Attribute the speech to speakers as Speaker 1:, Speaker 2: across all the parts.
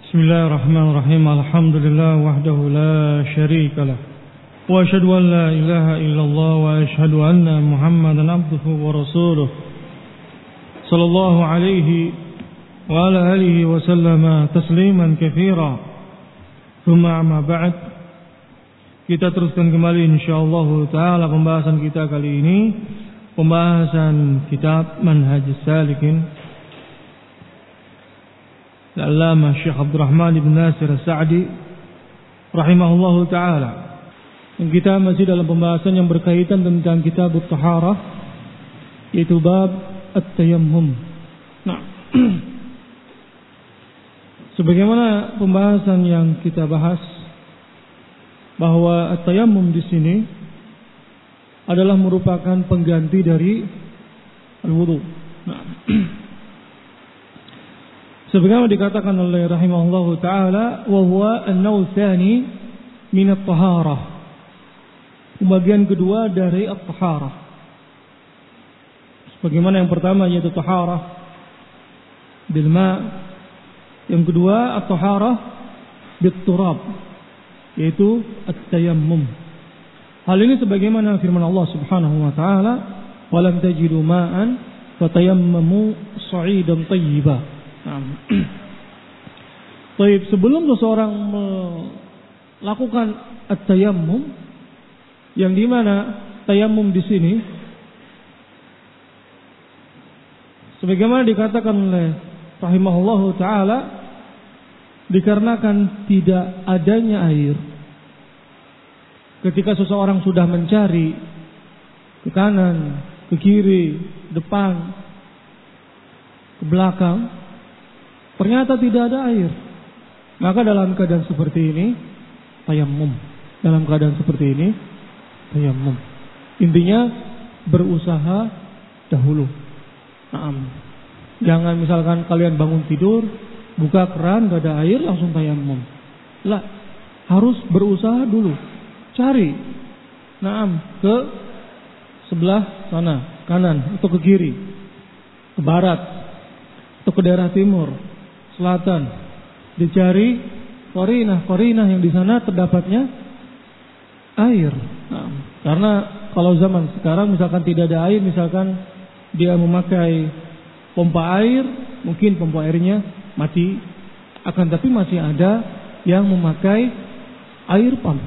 Speaker 1: Bismillahirrahmanirrahim. Alhamdulillah wahdahu la syarika lah. Wa asyhadu an la ilaha illallah wa asyhadu anna Muhammadan abduhu wa rasuluh. Sallallahu alaihi wa ala alihi wa sallama tasliman katsira. Tsumma amma ba'd. Kita teruskan kembali insyaallah taala pembahasan kita kali ini, pembahasan kitab Manhajus Salikin Al-Allamah Syekh Abdurrahman bin Nasir As-Sa'di rahimahullahu taala. Kita masih dalam pembahasan yang berkaitan tentang kitab At-Taharah, yaitu bab At-Tayammum. Nah, sebagaimana pembahasan yang kita bahas bahwa At-Tayammum di sini adalah merupakan pengganti dari al-wudu. Nah, sebagaimana dikatakan oleh rahimahullahu taala, wa huwa an-naw' tsani min at-taharah. Bagian kedua dari at-taharah. Sebagaimana yang pertama yaitu taharah bil ma', yang kedua at-taharah bit turab, yaitu at-tayammum. Hal ini sebagaimana firman Allah Subhanahu wa taala, "Wa lam tajidu ma'an fatayammamu sha'idan thayyiban." Baik, sebelum seseorang melakukan at-tayammum, yang dimana tayammum di sini sebagaimana dikatakan oleh rahimahullahu taala, dikarenakan tidak adanya air. Ketika seseorang sudah mencari ke kanan, ke kiri, depan, ke belakang, ternyata tidak ada air, maka dalam keadaan seperti ini tayammum. Dalam keadaan seperti ini tayammum. Intinya berusaha dahulu. Jangan misalkan kalian bangun tidur, buka keran gak ada air langsung tayammum. Lah, harus berusaha dulu. Cari. Ke sebelah sana, kanan atau ke kiri, ke barat atau ke daerah timur, selatan, dicari korinah yang di sana terdapatnya air. Karena kalau zaman sekarang misalkan tidak ada air, misalkan dia memakai pompa air, mungkin pompa airnya mati, akan tapi masih ada yang memakai air pump.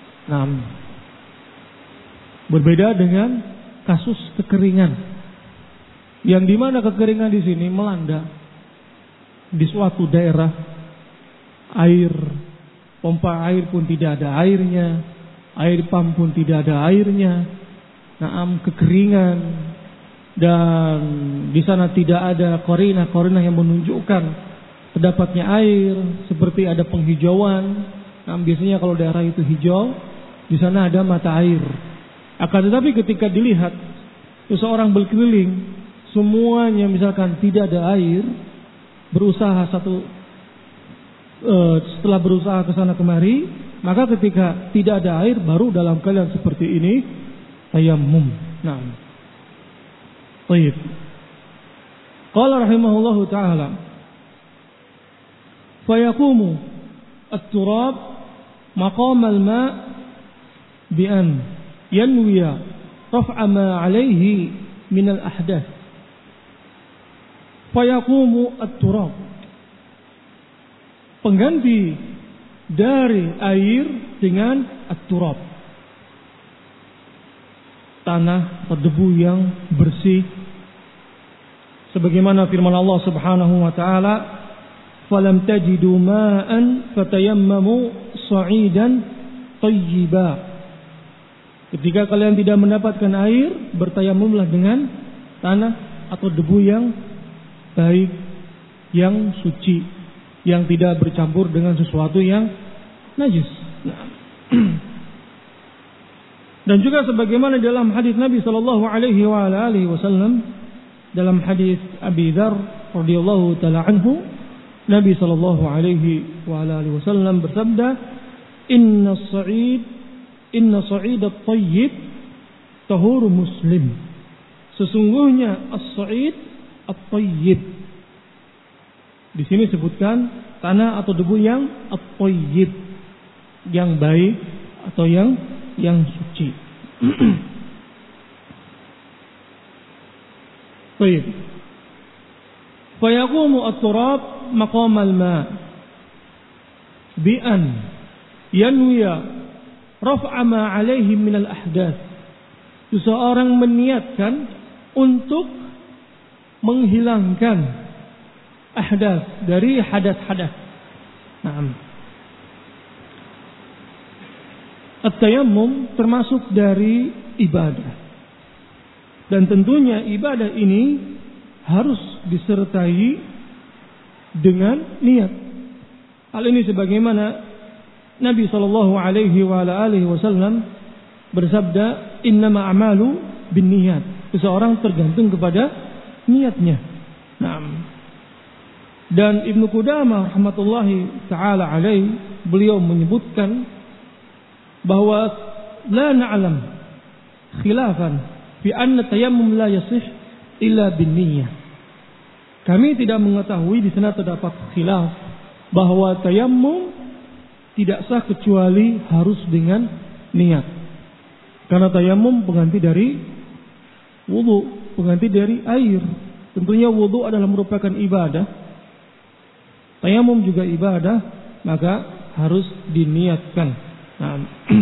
Speaker 1: Berbeda dengan kasus kekeringan, yang dimana kekeringan di sini melanda di suatu daerah, air pompa air pun tidak ada airnya, air pump pun tidak ada airnya. Kekeringan, dan di sana tidak ada korinah yang menunjukkan terdapatnya air, seperti ada penghijauan. Biasanya kalau daerah itu hijau, di sana ada mata air. Akan tetapi ketika dilihat seseorang berkeliling, semuanya misalkan tidak ada air, berusaha setelah berusaha ke sana kemari, maka ketika tidak ada air, baru dalam keadaan seperti ini tayammum. Baik. Qala rahimahullahu taala, fa yaqumu at-turab maqam al-ma' bi an yanwiya raf'a ma 'alayhi min al-ahdath. Fa yaqumu at-turab, pengganti dari air dengan at-turab, tanah atau debu yang bersih. Sebagaimana firman Allah Subhanahu wa taala, "Falam tajidu ma'an fatayammamu sha'idan thayyiba." Ketika kalian tidak mendapatkan air, bertayamumlah dengan tanah atau debu yang baik, yang suci, yang tidak bercampur dengan sesuatu yang najis. Dan juga sebagaimana dalam hadis Nabi sallallahu alaihi wasallam, dalam hadis Abi Dzar radhiyallahu taala anhu, Nabi sallallahu alaihi wasallam bersabda, "Inna sa'id at-tayyib tahuru muslim." Sesungguhnya as-sa'id at-tayyib, Di sini sebutkan tanah atau debu yang at-thayyib, yang baik atau yang suci. Baik. Fa yaqumu at-turab maqam al-ma' bi an yanwiya raf'a ma 'alaihi min al-ahdath. Seseorang meniatkan untuk menghilangkan ahdath, dari hadas-hadas. Naam. At-tayammum termasuk dari ibadah. Dan tentunya ibadah ini harus disertai dengan niat. Hal ini sebagaimana Nabi sallallahu alaihi wasallam bersabda, "Innama a'malu binniyat." Seseorang tergantung kepada niatnya. Naam. Dan Ibnu Qudamah rahmatullahi taala alaihi, beliau menyebutkan bahwa la na'lam khilafan fi anna tayammum la yasih illa binniyah. Kami tidak mengetahui, di sana terdapat khilaf bahwa tayammum tidak sah kecuali harus dengan niat. Karena tayammum pengganti dari wudu, pengganti dari air. Tentunya wudu adalah merupakan ibadah. Tayammum juga ibadah, maka harus diniatkan. Nah,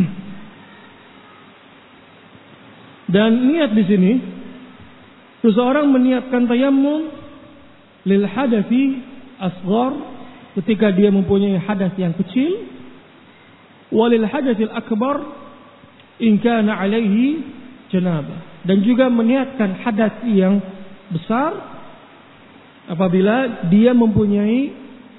Speaker 1: dan niat di sini, seseorang meniatkan tayammum lil hadathi asghar, ketika dia mempunyai hadas yang kecil, walil hadathil akbar in kana alaihi janabah, dan juga meniatkan hadas yang besar apabila dia mempunyai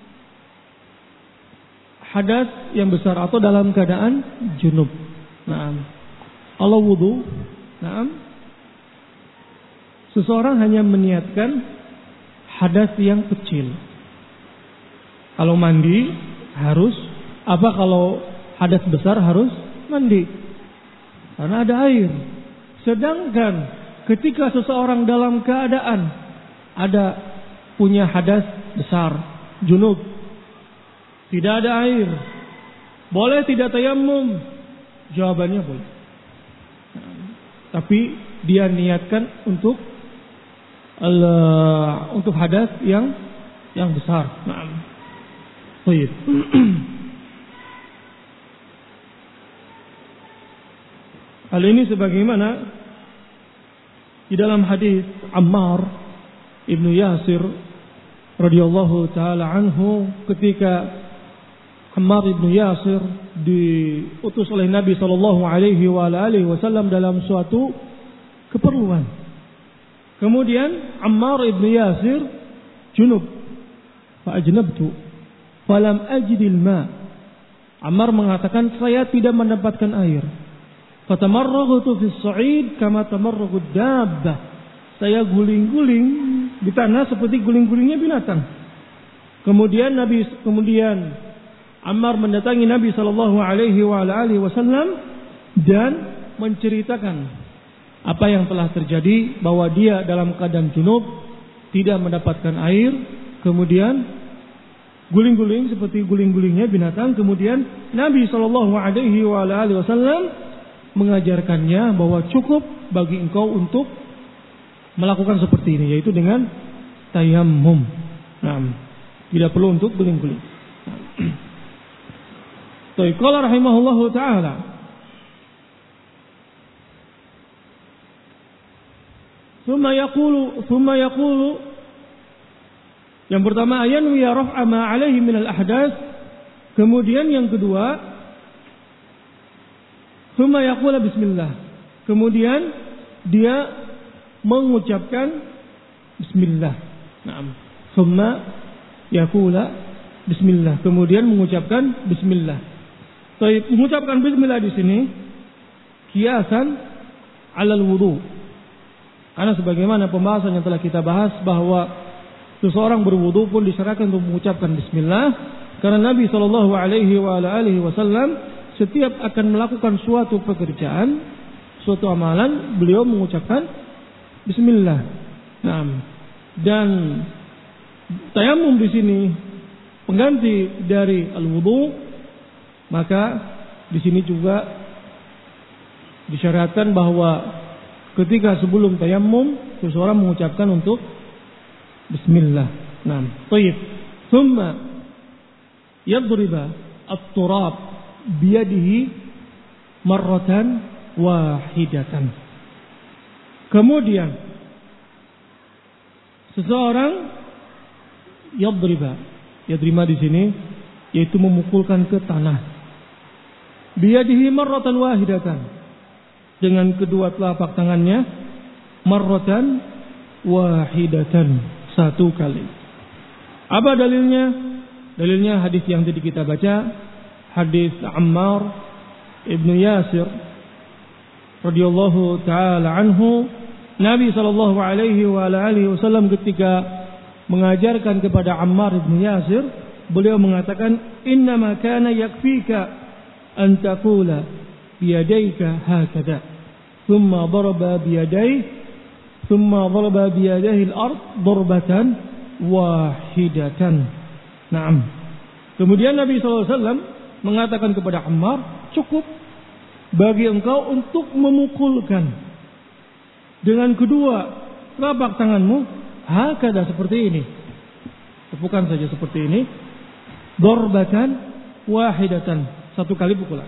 Speaker 1: hadas yang besar atau dalam keadaan junub. Naam. Allah wudu. Naam. Seseorang hanya meniatkan hadas yang kecil. Kalau mandi harus apa? Kalau hadas besar harus mandi, karena ada air. Sedangkan ketika seseorang dalam keadaan ada punya hadas besar, junub, tidak ada air, boleh tidak tayammum? Jawabannya boleh. Tapi dia niatkan untuk hadas yang besar. Naam. Baik. Hal ini sebagaimana di dalam hadis Ammar ibnu Yasir radhiyallahu taala anhu, ketika Ammar ibnu Yasir diutus oleh Nabi sallallahu alaihi wasallam dalam suatu keperluan. Kemudian Ammar ibnu Yasir junub, fa ajnabtu falam ajidil ma. Ammar mengatakan, saya tidak mendapatkan air. Fatamarraghtu fis sa'id kama tamarraghu dabbah. Saya guling-guling di tanah seperti guling-gulingnya binatang. Kemudian Ammar mendatangi Nabi sallallahu alaihi wasallam dan menceritakan apa yang telah terjadi, bahwa dia dalam keadaan junub, tidak mendapatkan air, kemudian guling-guling seperti guling-gulingnya binatang. Kemudian Nabi sallallahu alaihi wasallam mengajarkannya bahwa cukup bagi engkau untuk melakukan seperti ini, yaitu dengan tayammum. Nah, tidak perlu untuk guling-guling. Qala rahimahullahu taala, thumma yaqulu, yang pertama yanwi raf'a ma 'alaihi min al-ahdath. Kemudian yang kedua, thumma yaqulu bismillah. Kemudian dia mengucapkan bismillah. Naam. Thumma yaqulu bismillah. Kemudian mengucapkan bismillah. Baik, mengucapkan bismillah di sini kiasan 'alal wudu. Karena sebagaimana pembahasan yang telah kita bahas, bahwa seseorang berwudu pun disarankan untuk mengucapkan bismillah, karena Nabi sallallahu alaihi wasallam setiap akan melakukan suatu pekerjaan, suatu amalan, beliau mengucapkan bismillah. Nah, dan tayamum di sini pengganti dari al-wudu, maka di sini juga disyariatkan bahwa ketika sebelum tayamum seseorang mengucapkan untuk bismillah. Nah, tayyib. Thumma yadriba at-turab biyadihi marratan wahidatan. Kemudian seseorang yadriba di sini yaitu memukulkan ke tanah. Biyadihi marratan wahidatan, dengan kedua telapak tangannya, marratan wahidatan, satu kali. Apa dalilnya? Dalilnya hadis yang tadi kita baca, hadis Ammar ibnu Yasir radhiyallahu taala anhu. Nabi sallallahu alaihi wasallam ketika mengajarkan kepada Ammar ibnu Yasir, beliau mengatakan, innama kana yakfika an taqula biyadayka hakadha thumma daraba biyadayhi al-ard darbatan wahidatan. Naam. Kemudian Nabi sallallahu alaihi wasallam mengatakan kepada Ammar, cukup bagi engkau untuk memukulkan dengan kedua telapak tanganmu hakadha, seperti ini. Tepukan saja seperti ini. Darbatan wahidatan, satu kali pukulan.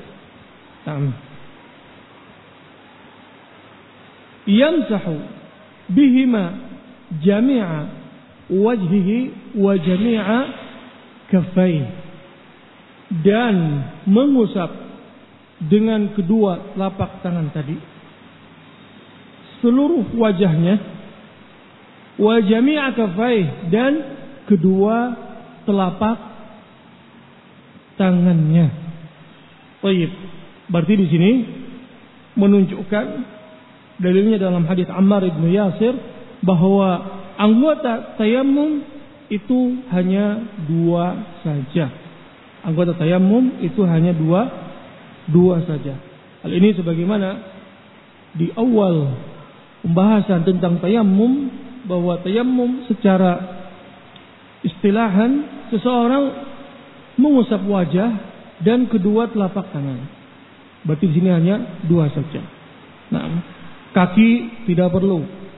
Speaker 1: Yamsahu bihima jami'a wajhihi wa jami'a kaffaihi, dan mengusap dengan kedua telapak tangan tadi seluruh wajahnya, wa jami'a kaffaihi, dan kedua telapak tangannya. Baik, berarti di sini menunjukkan dalilnya dalam hadis Ammar ibnu Yasir bahwa anggota tayammum itu hanya dua saja. Anggota tayammum itu hanya dua saja. Hal ini sebagaimana di awal pembahasan tentang tayammum, bahwa tayammum secara istilahan seseorang mengusap wajah dan kedua telapak tangan. Berarti di sini hanya dua saja. Nah, kaki tidak perlu.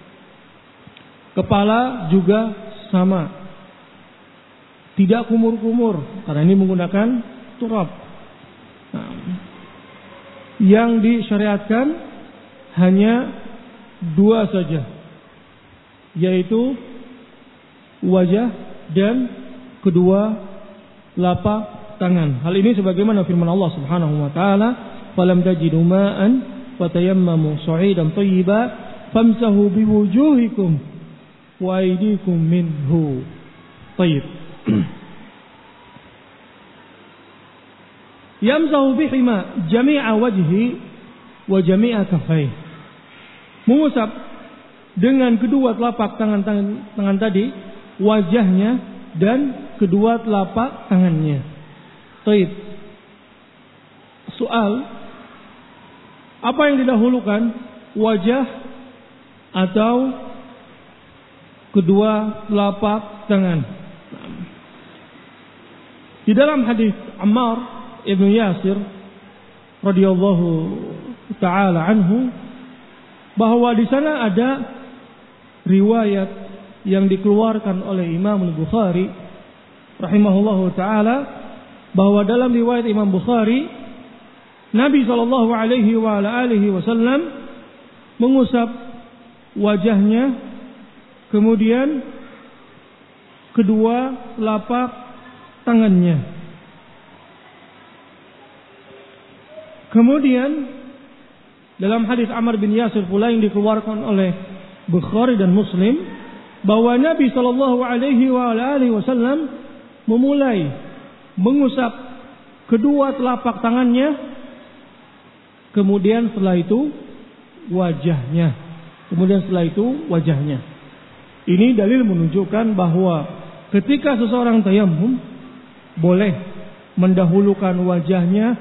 Speaker 1: Kepala juga sama. Tidak kumur-kumur, karena ini menggunakan turab. Nah, yang disyariatkan hanya dua saja, yaitu wajah dan kedua telapak tangan. Hal ini sebagaimana firman Allah Subhanahu wa taala, "Falam tajidu ma'an fatayammamu sa'idan thayyiban famsahu biwujuhikum wa aydikum minhu." Tayyib. Yamsahu bihima jami'a wajhi wa jami'a kaffaihi. Mengusap dengan kedua telapak tangan tadi wajahnya dan kedua telapak tangannya. Taib. Soal, apa yang didahulukan, wajah atau kedua telapak tangan? Di dalam hadis Ammar ibnu Yasir radhiyallahu taala anhu, bahwa di sana ada riwayat yang dikeluarkan oleh Imam Al-Bukhari rahimahullahu taala, bahwa dalam riwayat Imam Bukhari, Nabi sallallahu alaihi wasallam mengusap wajahnya, kemudian kedua telapak tangannya. Kemudian dalam hadis Ammar bin Yasir pula yang dikeluarkan oleh Bukhari dan Muslim, bahwa Nabi sallallahu alaihi wasallam memulai mengusap kedua telapak tangannya, kemudian setelah itu wajahnya. Ini dalil menunjukkan bahwa ketika seseorang tayammum boleh mendahulukan wajahnya,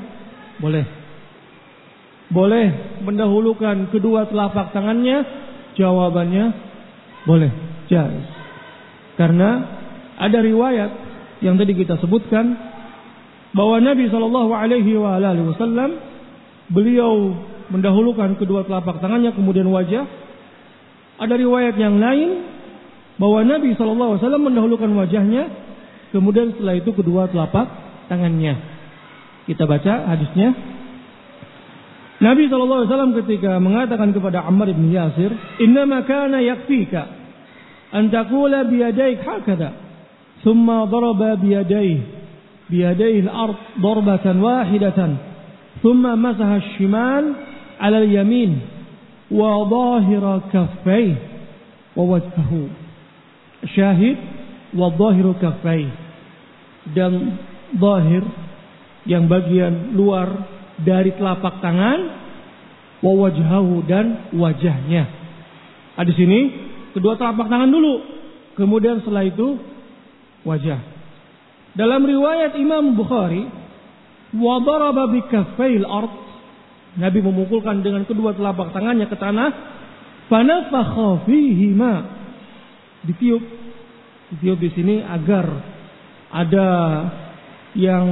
Speaker 1: boleh mendahulukan kedua telapak tangannya. Jawabannya boleh, jaiz. Karena ada riwayat yang tadi kita sebutkan bahwa Nabi SAW beliau mendahulukan kedua telapak tangannya kemudian wajah. Ada riwayat yang lain bahwa Nabi SAW mendahulukan wajahnya kemudian setelah itu kedua telapak tangannya. Kita baca hadisnya. Nabi SAW ketika mengatakan kepada Ammar bin Yasir, "Innama kana yakfika an taqula biyadayk hakadha, thumma daraba biyadayhi al-ard darbatan wahidatan, thumma masaha ash-shimal 'ala al-yamin wa dhahira kaffayhi wa wajhahu." Syahid wa dhahiru kaffayhi, dan zahir yang bagian luar dari telapak tangan, wa wajhahu dan wajahnya. Di sini kedua telapak tangan dulu, kemudian setelah itu wajah. Dalam riwayat Imam Bukhari, wa daraba bi kaffayil ard, Nabi memukulkan dengan kedua telapak tangannya ke tanah, fanafakha fihima, ditiup di sini agar ada yang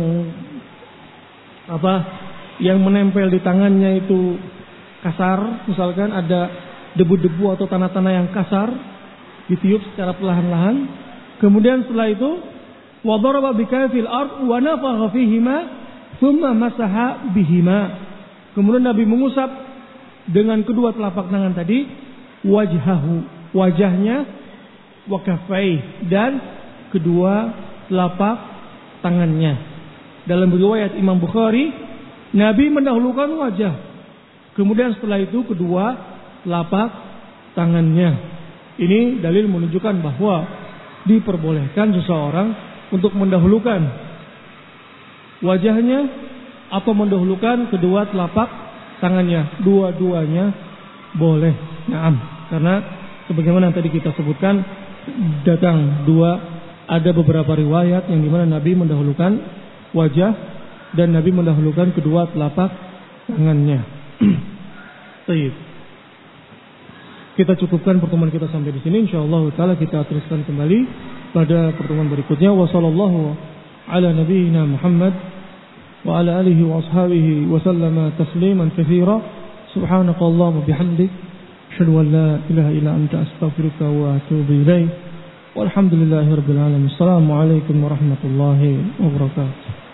Speaker 1: menempel di tangannya itu kasar, misalkan ada debu-debu atau tanah-tanah yang kasar, ditiup secara perlahan-lahan. Kemudian setelah itu wa daraba bikafil ard wa nafakha fihima thumma masaha bihima. Kemudian Nabi mengusap dengan kedua telapak tangan tadi wajahnya, wa kaffai, dan kedua telapak tangannya. Dalam riwayat Imam Bukhari, Nabi mendahulukan wajah, kemudian setelah itu kedua telapak tangannya. Ini dalil menunjukkan bahwa diperbolehkan seseorang untuk mendahulukan wajahnya atau mendahulukan kedua telapak tangannya. Dua-duanya boleh. Naam. Karena sebagaimana tadi kita sebutkan, ada beberapa riwayat yang dimana Nabi mendahulukan wajah dan Nabi mendahulukan kedua telapak tangannya. Baik. Kita cukupkan pertemuan kita sampai di sini. Insyaallah taala kita teruskan kembali pada pertemuan berikutnya. Wassallallahu ala nabiyyina Muhammad wa ala alihi wa ashabihi wa sallama tasliman katsira. Subhanakallahumma bihamdik, asyhadu an la ilaha illa anta, astaghfiruka wa atubu ilaik. Walhamdulillahirabbil alamin. Assalamualaikum warahmatullahi wabarakatuh.